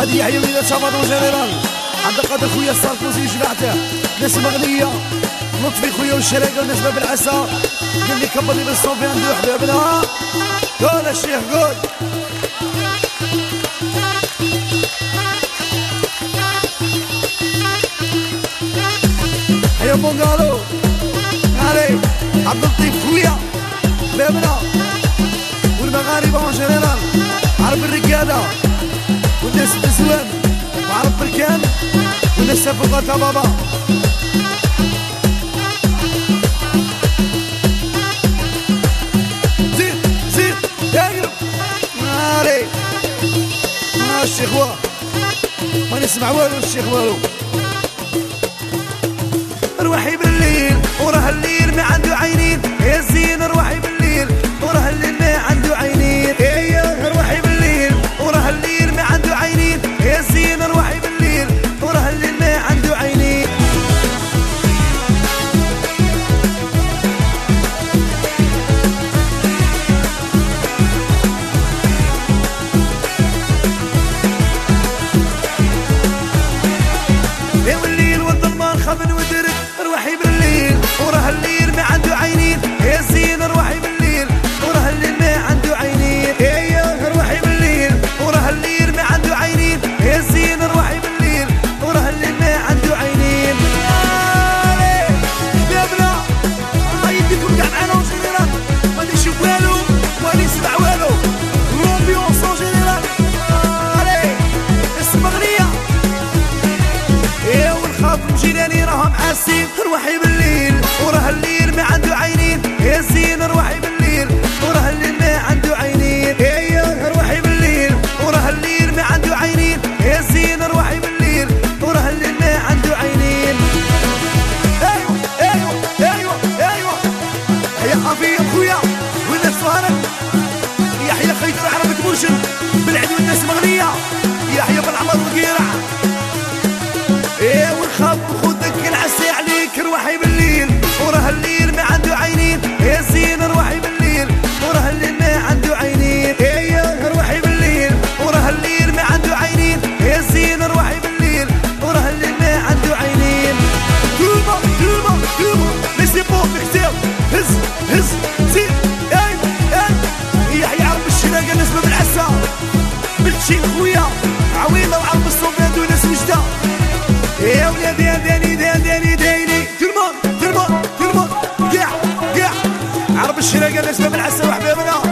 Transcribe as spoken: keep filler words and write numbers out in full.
يحيى وليدة شباب وجنرال عبد القادر خويا الساركوزي جماعته ناس مغنية لطفي خويا والشراكة والناس باب العسا قال لي كبر لي بالصوفي عنده حبابنا قول الشيخ قول حيا بونغالو علي عبد اللطيف خويا بابنا والمغاربة اون جنرال عرب الركادة والناس الزوان وعرب بركان والناس سافقات بابا زيد زيد يقرب ناري ما الشيخ واه ما نسمع والو الشيخ والو روحي بالليل وراه الليل ما عنده عينين يا زين روحي بالليل وراه الليل ما عنده عينين ايه روحي بالليل وراه الليل ما عنده عينين يا زين روحي بالليل وراه الليل ما عنده عينين يا والليل والظلمة خبن ودرك روحي بالليل وراه الليل ما عنده عينين يا زين روحي بالليل وراه الليل ما عنده عينين ايه روحي بالليل وراه الليل ما عنده عينين يا زين روحي بالليل وراه الليل ما عنده عينين يا بنا يديكم كاع معانا وجنرال ما نشوف والو ولا نسمع والو لومبيونس اون جنرال اسم اغنية ايه والخاطر جيراني راهم عاسين روحي بالليل وراه الليل ما عنده عينين يا زين روحي بالليل وراه الليل ما عنده عينين ايه روحي بالليل وراه الليل ما عنده عينين يا زين روحي بالليل وراه الليل ما عنده عينين ايوه ايوه ايوه ايوه يا افي خويا والناس سهرت يحيى خيطر عربة مرشد بالعدو الناس مغنية يحيى بن عمر وقيرع ايه والخاف وخدك العسي عليك روحي بالليل وراه الليل ما عنده عينين يا زين روحي بالليل وراه الليل ما عنده عينين ايه روحي بالليل وراه الليل ما عنده عينين يا زين روحي بالليل وراه الليل ما عنده عينين توبا توبا توبا ليسي بو مكتاب هز هز زيد ايوه ايوه يحيى عرب الشراقة الناس باب العسا بالتشين خويا عويضة وعرب الصوفيات وناس وجدة يا ولادي داني داني داني داني تلمون تلمون تلمون قاع قاع عرب الشراقة الناس باب العسا وحبابنا